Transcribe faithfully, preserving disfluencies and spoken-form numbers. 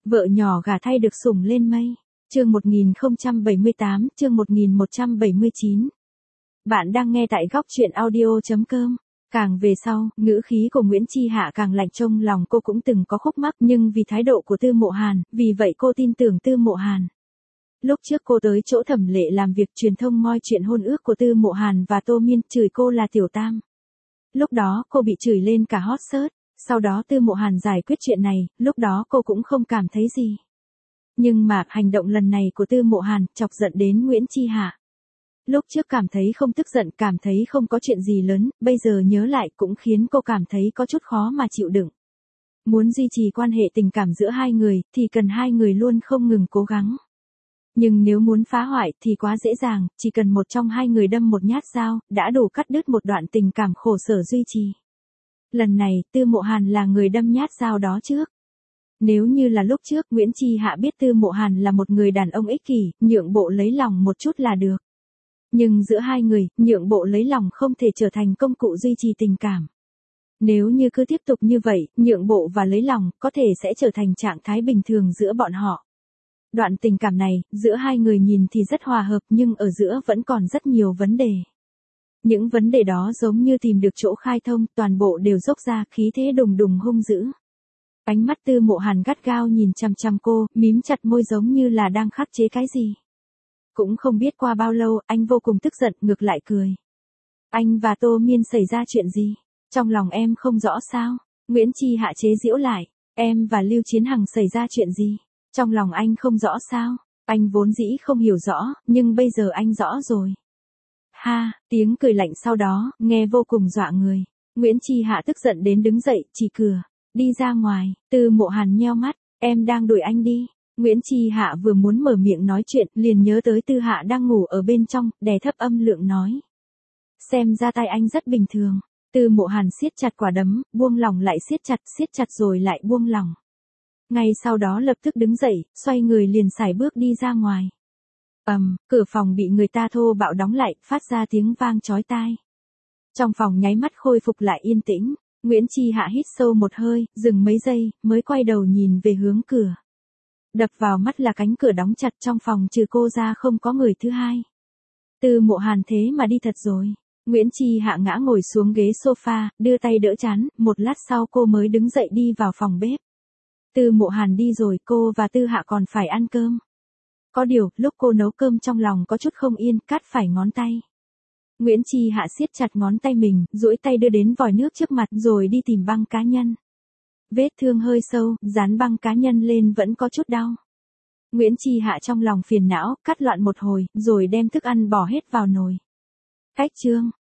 Vợ nhỏ gả thay được sủng lên mây. Chương một nghìn không trăm bảy mươi tám, chương một nghìn một trăm bảy mươi chín. Bạn đang nghe tại góc truyện audio chấm com. Càng về sau, ngữ khí của Nguyễn Chi Hạ càng lạnh, trong lòng cô cũng từng có khúc mắc, nhưng vì thái độ của Tư Mộ Hàn, vì vậy cô tin tưởng Tư Mộ Hàn. Lúc trước cô tới chỗ Thẩm Lệ làm việc truyền thông moi chuyện hôn ước của Tư Mộ Hàn và Tô Miên, chửi cô là tiểu tam. Lúc đó cô bị chửi lên cả hot search, sau đó Tư Mộ Hàn giải quyết chuyện này, lúc đó cô cũng không cảm thấy gì. Nhưng mà hành động lần này của Tư Mộ Hàn chọc giận đến Nguyễn Chi Hạ. Lúc trước cảm thấy không tức giận, cảm thấy không có chuyện gì lớn, bây giờ nhớ lại cũng khiến cô cảm thấy có chút khó mà chịu đựng. Muốn duy trì quan hệ tình cảm giữa hai người, thì cần hai người luôn không ngừng cố gắng. Nhưng nếu muốn phá hoại thì quá dễ dàng, chỉ cần một trong hai người đâm một nhát dao, đã đủ cắt đứt một đoạn tình cảm khổ sở duy trì. Lần này, Tư Mộ Hàn là người đâm nhát dao đó trước. Nếu như là lúc trước, Nguyễn Chi Hạ biết Tư Mộ Hàn là một người đàn ông ích kỷ, nhượng bộ lấy lòng một chút là được. Nhưng giữa hai người, nhượng bộ lấy lòng không thể trở thành công cụ duy trì tình cảm. Nếu như cứ tiếp tục như vậy, nhượng bộ và lấy lòng, có thể sẽ trở thành trạng thái bình thường giữa bọn họ. Đoạn tình cảm này, giữa hai người nhìn thì rất hòa hợp, nhưng ở giữa vẫn còn rất nhiều vấn đề. Những vấn đề đó giống như tìm được chỗ khai thông, toàn bộ đều dốc ra, khí thế đùng đùng hung dữ. Ánh mắt Tư Mộ Hàn gắt gao nhìn chằm chằm cô, mím chặt môi giống như là đang khắc chế cái gì. Cũng không biết qua bao lâu, anh vô cùng tức giận, ngược lại cười. Anh và Tô Miên xảy ra chuyện gì? Trong lòng em không rõ sao? Nguyễn Chi Hạ chế giễu lại. Em và Lưu Chiến Hằng xảy ra chuyện gì? Trong lòng anh không rõ sao? Anh vốn dĩ không hiểu rõ, nhưng bây giờ anh rõ rồi. Ha, tiếng cười lạnh sau đó, nghe vô cùng dọa người. Nguyễn Chi Hạ tức giận đến đứng dậy, chỉ cửa. Đi ra ngoài. Tư Mộ Hàn nheo mắt. Em đang đuổi anh đi. Nguyễn Chi Hạ vừa muốn mở miệng nói chuyện, liền nhớ tới Tư Hạ đang ngủ ở bên trong, đè thấp âm lượng nói. Xem ra tay anh rất bình thường. Tư Mộ Hàn siết chặt quả đấm, buông lỏng lại siết chặt, siết chặt rồi lại buông lỏng. Ngay sau đó lập tức đứng dậy, xoay người liền sải bước đi ra ngoài. Ầm, um, cửa phòng bị người ta thô bạo đóng lại, phát ra tiếng vang chói tai. Trong phòng nháy mắt khôi phục lại yên tĩnh. Nguyễn Chi Hạ hít sâu một hơi, dừng mấy giây, mới quay đầu nhìn về hướng cửa. Đập vào mắt là cánh cửa đóng chặt, trong phòng trừ cô ra không có người thứ hai. Tư Mộ Hàn thế mà đi thật rồi. Nguyễn Chi Hạ ngã ngồi xuống ghế sofa, đưa tay đỡ trán, một lát sau cô mới đứng dậy đi vào phòng bếp. Tư Mộ Hàn đi rồi, cô và Tư Hạ còn phải ăn cơm. Có điều, lúc cô nấu cơm trong lòng có chút không yên, cắt phải ngón tay. Nguyễn Chi Hạ siết chặt ngón tay mình, duỗi tay đưa đến vòi nước trước mặt rồi đi tìm băng cá nhân. Vết thương hơi sâu, dán băng cá nhân lên vẫn có chút đau. Nguyễn Chi Hạ trong lòng phiền não, cắt loạn một hồi, rồi đem thức ăn bỏ hết vào nồi. Cách chương.